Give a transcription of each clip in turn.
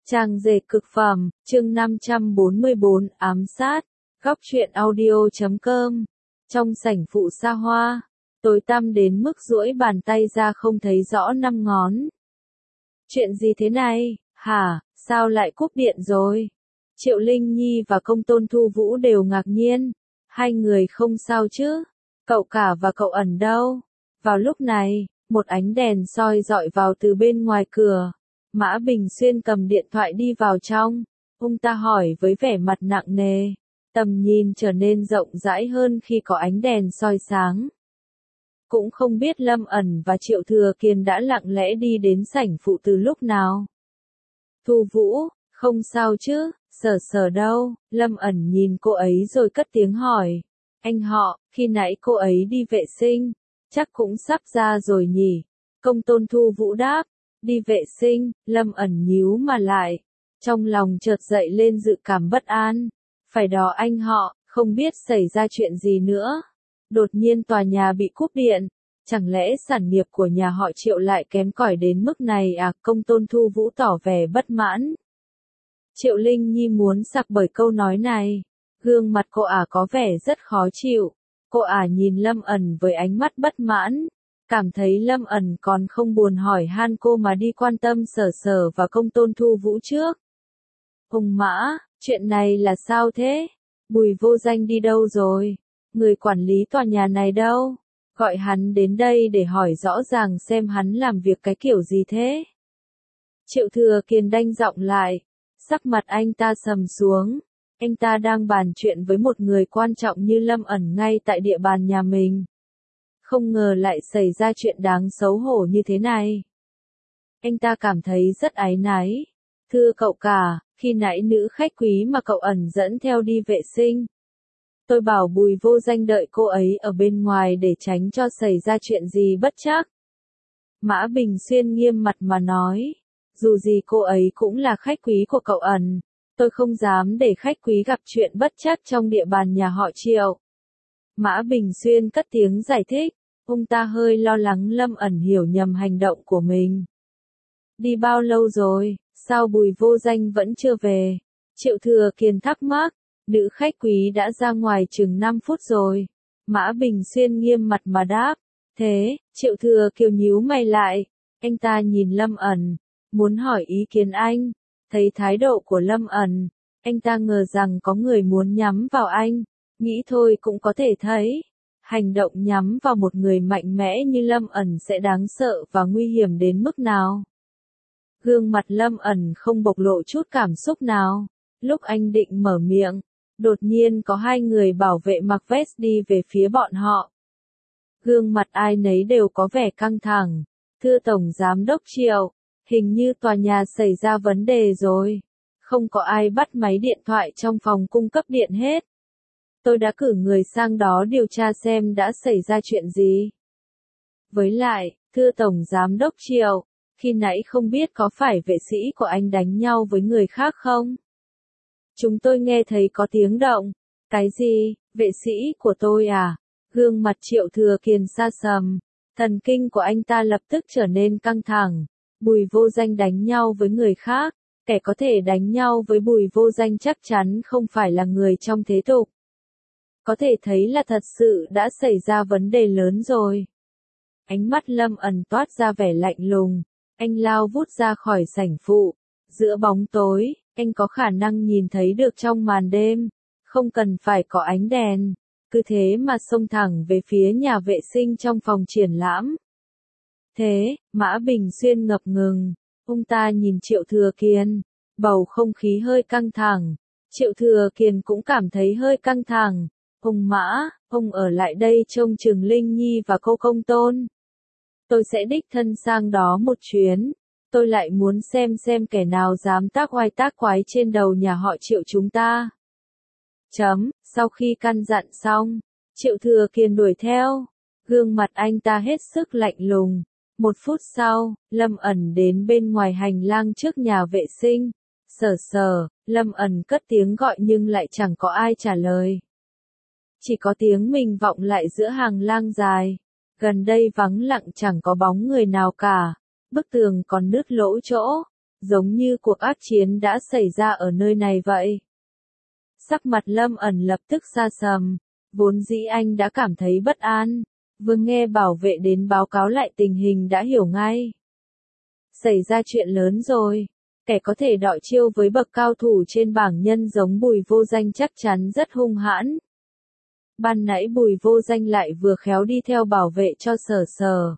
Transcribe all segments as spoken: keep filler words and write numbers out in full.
Trang dệt cực phẩm, chương năm trăm bốn mươi bốn, ám sát, góc truyện audio chấm com. Trong sảnh phụ xa hoa, tối tăm đến mức duỗi bàn tay ra không thấy rõ năm ngón. Chuyện gì thế này, hả, sao lại cúp điện rồi? Triệu Linh Nhi và Công Tôn Thu Vũ đều ngạc nhiên. Hai người không sao chứ? Cậu cả và cậu ẩn đâu? Vào lúc này, một ánh đèn soi dọi vào từ bên ngoài cửa. Mã Bình Xuyên cầm điện thoại đi vào trong. Ông ta hỏi với vẻ mặt nặng nề. Tầm nhìn trở nên rộng rãi hơn khi có ánh đèn soi sáng. Cũng không biết Lâm Ẩn và Triệu Thừa Kiên đã lặng lẽ đi đến sảnh phụ từ lúc nào. Thu Vũ, không sao chứ, Sở Sở đâu? Lâm Ẩn nhìn cô ấy rồi cất tiếng hỏi. Anh họ, khi nãy cô ấy đi vệ sinh, chắc cũng sắp ra rồi nhỉ? Công Tôn Thu Vũ đáp. Đi vệ sinh, Lâm Ẩn nhíu mà lại. Trong lòng chợt dậy lên dự cảm bất an. Phải đó anh họ, không biết xảy ra chuyện gì nữa. Đột nhiên tòa nhà bị cúp điện. Chẳng lẽ sản nghiệp của nhà họ Triệu lại kém cỏi đến mức này à? Công Tôn Thu Vũ tỏ vẻ bất mãn. Triệu Linh Nhi muốn sặc bởi câu nói này. Gương mặt cô ả có vẻ rất khó chịu. Cô ả nhìn Lâm Ẩn với ánh mắt bất mãn. Cảm thấy Lâm Ẩn còn không buồn hỏi han cô mà đi quan tâm Sở Sở và Công Tôn Thu Vũ trước. Hùng Mã, chuyện này là sao thế? Bùi Vô Danh đi đâu rồi? Người quản lý tòa nhà này đâu? Gọi hắn đến đây để hỏi rõ ràng xem hắn làm việc cái kiểu gì thế? Triệu Thừa Kiên đanh giọng lại. Sắc mặt anh ta sầm xuống. Anh ta đang bàn chuyện với một người quan trọng như Lâm Ẩn ngay tại địa bàn nhà mình. Không ngờ lại xảy ra chuyện đáng xấu hổ như thế này. Anh ta cảm thấy rất áy náy. Thưa cậu cả, khi nãy nữ khách quý mà cậu Ẩn dẫn theo đi vệ sinh. Tôi bảo Bùi Vô Danh đợi cô ấy ở bên ngoài để tránh cho xảy ra chuyện gì bất trắc. Mã Bình Xuyên nghiêm mặt mà nói. Dù gì cô ấy cũng là khách quý của cậu Ẩn. Tôi không dám để khách quý gặp chuyện bất trắc trong địa bàn nhà họ Triệu. Mã Bình Xuyên cất tiếng giải thích. Ông ta hơi lo lắng Lâm Ẩn hiểu nhầm hành động của mình. Đi bao lâu rồi, sao Bùi Vô Danh vẫn chưa về? Triệu Thừa Kiên thắc mắc. Nữ khách quý đã ra ngoài chừng năm phút rồi. Mã Bình Xuyên nghiêm mặt mà đáp. Thế, Triệu Thừa Kiều nhíu mày lại. Anh ta nhìn Lâm Ẩn. Muốn hỏi ý kiến anh. Thấy thái độ của Lâm Ẩn. Anh ta ngờ rằng có người muốn nhắm vào anh. Nghĩ thôi cũng có thể thấy. Hành động nhắm vào một người mạnh mẽ như Lâm Ẩn sẽ đáng sợ và nguy hiểm đến mức nào. Gương mặt Lâm Ẩn không bộc lộ chút cảm xúc nào. Lúc anh định mở miệng, đột nhiên có hai người bảo vệ mặc vest đi về phía bọn họ. Gương mặt ai nấy đều có vẻ căng thẳng. Thưa Tổng Giám đốc Triệu, hình như tòa nhà xảy ra vấn đề rồi. Không có ai bắt máy điện thoại trong phòng cung cấp điện hết. Tôi đã cử người sang đó điều tra xem đã xảy ra chuyện gì. Với lại, thưa Tổng Giám đốc Triệu, khi nãy không biết có phải vệ sĩ của anh đánh nhau với người khác không? Chúng tôi nghe thấy có tiếng động. Cái gì, vệ sĩ của tôi à? Gương mặt Triệu Thừa Kiên sa sầm. Thần kinh của anh ta lập tức trở nên căng thẳng. Bùi Vô Danh đánh nhau với người khác. Kẻ có thể đánh nhau với Bùi Vô Danh chắc chắn không phải là người trong thế tục. Có thể thấy là thật sự đã xảy ra vấn đề lớn rồi. Ánh mắt Lâm Ẩn toát ra vẻ lạnh lùng. Anh lao vút ra khỏi sảnh phụ. Giữa bóng tối, anh có khả năng nhìn thấy được trong màn đêm. Không cần phải có ánh đèn. Cứ thế mà xông thẳng về phía nhà vệ sinh trong phòng triển lãm. Thế, Mã Bình Xuyên ngập ngừng. Ông ta nhìn Triệu Thừa Kiên. Bầu không khí hơi căng thẳng. Triệu Thừa Kiên cũng cảm thấy hơi căng thẳng. Ông Mã, ông ở lại đây trông chừng Linh Nhi và cô Công Tôn. Tôi sẽ đích thân sang đó một chuyến. Tôi lại muốn xem xem kẻ nào dám tác oai tác quái trên đầu nhà họ Triệu chúng ta. Chấm, sau khi căn dặn xong, Triệu Thừa Kiên đuổi theo. Gương mặt anh ta hết sức lạnh lùng. Một phút sau, Lâm Ẩn đến bên ngoài hành lang trước nhà vệ sinh. Sở Sở, Lâm Ẩn cất tiếng gọi nhưng lại chẳng có ai trả lời. Chỉ có tiếng mình vọng lại giữa hàng lang dài. Gần đây vắng lặng chẳng có bóng người nào cả. Bức tường còn nứt lỗ chỗ. giống như cuộc ác chiến đã xảy ra ở nơi này vậy. Sắc mặt Lâm ẩn lập tức sa sầm, vốn dĩ anh đã cảm thấy bất an, vừa nghe bảo vệ đến báo cáo lại tình hình đã hiểu ngay. Xảy ra chuyện lớn rồi, kẻ có thể đọ chiêu với bậc cao thủ trên bảng nhân giống Bùi Vô Danh chắc chắn rất hung hãn. Ban nãy Bùi Vô Danh lại vừa khéo đi theo bảo vệ cho Sở Sở.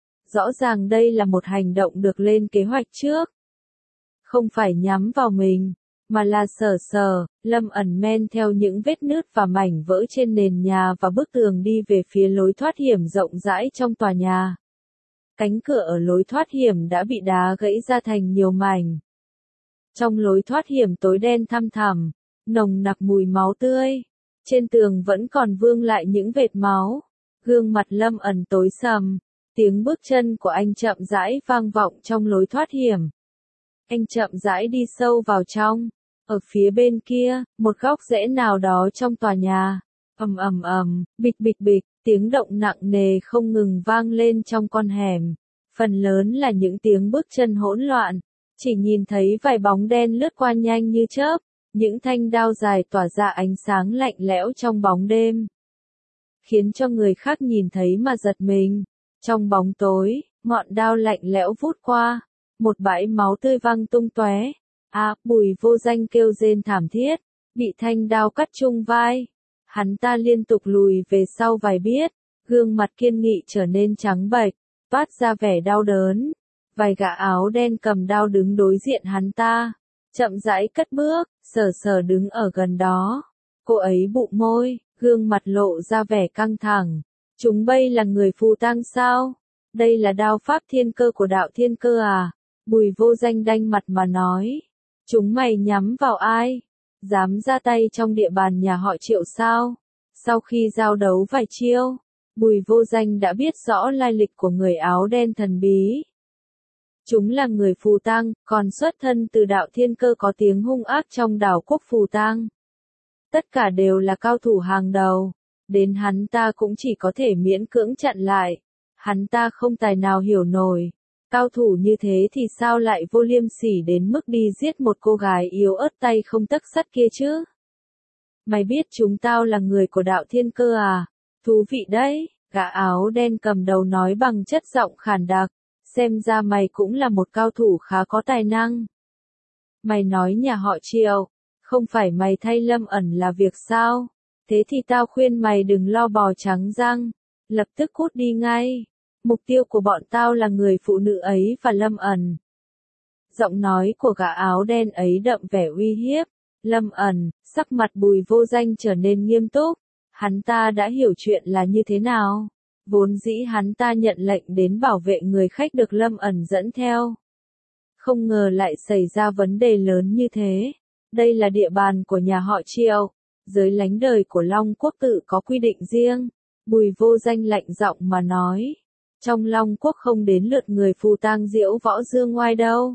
Rõ ràng đây là một hành động được lên kế hoạch trước. Không phải nhắm vào mình, mà là Sở Sở. Lâm ẩn men theo những vết nứt và mảnh vỡ trên nền nhà và bức tường đi về phía lối thoát hiểm rộng rãi trong tòa nhà. Cánh cửa ở lối thoát hiểm đã bị đá gãy ra thành nhiều mảnh. Trong lối thoát hiểm tối đen thăm thẳm, nồng nặc mùi máu tươi. Trên tường vẫn còn vương lại những vệt máu. Gương mặt Lâm ẩn tối sầm. Tiếng bước chân của anh chậm rãi vang vọng trong lối thoát hiểm. Anh chậm rãi đi sâu vào trong. Ở phía bên kia, một góc rẽ nào đó trong tòa nhà. Ầm ầm ầm, bịch bịch bịch, tiếng động nặng nề không ngừng vang lên trong con hẻm. Phần lớn là những tiếng bước chân hỗn loạn. Chỉ nhìn thấy vài bóng đen lướt qua nhanh như chớp. Những thanh đao dài tỏa ra ánh sáng lạnh lẽo trong bóng đêm. Khiến cho người khác nhìn thấy mà giật mình. Trong bóng tối, ngọn đao lạnh lẽo vút qua. Một bãi máu tươi văng tung tóe. À, Bùi Vô Danh kêu rên thảm thiết. Bị thanh đao cắt trung vai. Hắn ta liên tục lùi về sau vài bước. Gương mặt kiên nghị trở nên trắng bệch. Toát ra vẻ đau đớn. Vài gã áo đen cầm đao đứng đối diện hắn ta. Chậm rãi cất bước. Sở Sở đứng ở gần đó. Cô ấy bụng môi, gương mặt lộ ra vẻ căng thẳng. Chúng bây là người phù tang sao? Đây là đao pháp thiên cơ của đạo thiên cơ à? Bùi Vô Danh đanh mặt mà nói. Chúng mày nhắm vào ai? Dám ra tay trong địa bàn nhà họ Triệu sao? Sau khi giao đấu vài chiêu, Bùi Vô Danh đã biết rõ lai lịch của người áo đen thần bí. Chúng là người phù tang, còn xuất thân từ đạo thiên cơ có tiếng hung ác trong đảo quốc phù tang. Tất cả đều là cao thủ hàng đầu. Đến hắn ta cũng chỉ có thể miễn cưỡng chặn lại. Hắn ta không tài nào hiểu nổi. Cao thủ như thế thì sao lại vô liêm sỉ đến mức đi giết một cô gái yếu ớt tay không tấc sắt kia chứ? Mày biết chúng tao là người của đạo thiên cơ à? Thú vị đấy, gã áo đen cầm đầu nói bằng chất giọng khàn đặc. Xem ra mày cũng là một cao thủ khá có tài năng. Mày nói nhà họ Triệu, không phải mày thay Lâm ẩn là việc sao? Thế thì tao khuyên mày đừng lo bò trắng răng. Lập tức cút đi ngay. Mục tiêu của bọn tao là người phụ nữ ấy và Lâm ẩn. Giọng nói của gã áo đen ấy đậm vẻ uy hiếp. Lâm ẩn, sắc mặt Bùi Vô Danh trở nên nghiêm túc. Hắn ta đã hiểu chuyện là như thế nào. Vốn dĩ hắn ta nhận lệnh đến bảo vệ người khách được Lâm ẩn dẫn theo. Không ngờ lại xảy ra vấn đề lớn như thế. Đây là địa bàn của nhà họ Triệu. Giới lánh đời của Long Quốc tự có quy định riêng. Bùi Vô Danh lạnh giọng mà nói. Trong Long Quốc không đến lượt người phù tang diễu võ dương ngoai đâu.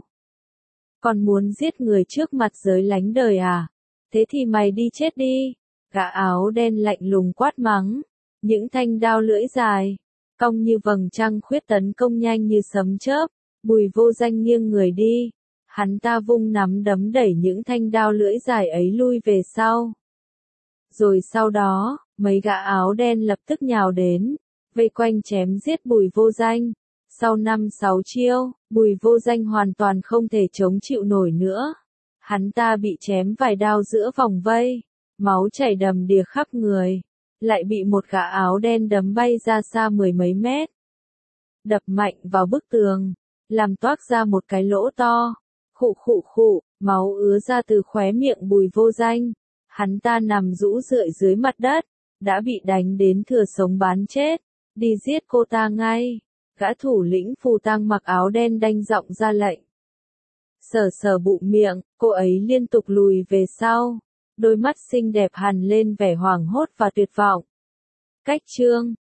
Còn muốn giết người trước mặt giới lánh đời à? Thế thì mày đi chết đi. Gã áo đen lạnh lùng quát mắng. Những thanh đao lưỡi dài, cong như vầng trăng khuyết tấn công nhanh như sấm chớp. Bùi Vô Danh nghiêng người đi. Hắn ta vung nắm đấm đẩy những thanh đao lưỡi dài ấy lui về sau. Rồi sau đó, mấy gã áo đen lập tức nhào đến, vây quanh chém giết Bùi Vô Danh. Sau năm sáu chiêu, Bùi Vô Danh hoàn toàn không thể chống chịu nổi nữa. Hắn ta bị chém vài đao giữa vòng vây, máu chảy đầm đìa khắp người. Lại bị một gã áo đen đấm bay ra xa mười mấy mét. Đập mạnh vào bức tường, làm toác ra một cái lỗ to. Khụ khụ khụ, máu ứa ra từ khóe miệng Bùi Vô Danh. Hắn ta nằm rũ rượi dưới mặt đất, đã bị đánh đến thừa sống bán chết. Đi giết cô ta ngay. Gã thủ lĩnh phù tang mặc áo đen đanh giọng ra lệnh. Sở Sở bụng miệng, cô ấy liên tục lùi về sau. Đôi mắt xinh đẹp hằn lên vẻ hoảng hốt và tuyệt vọng. Cách chương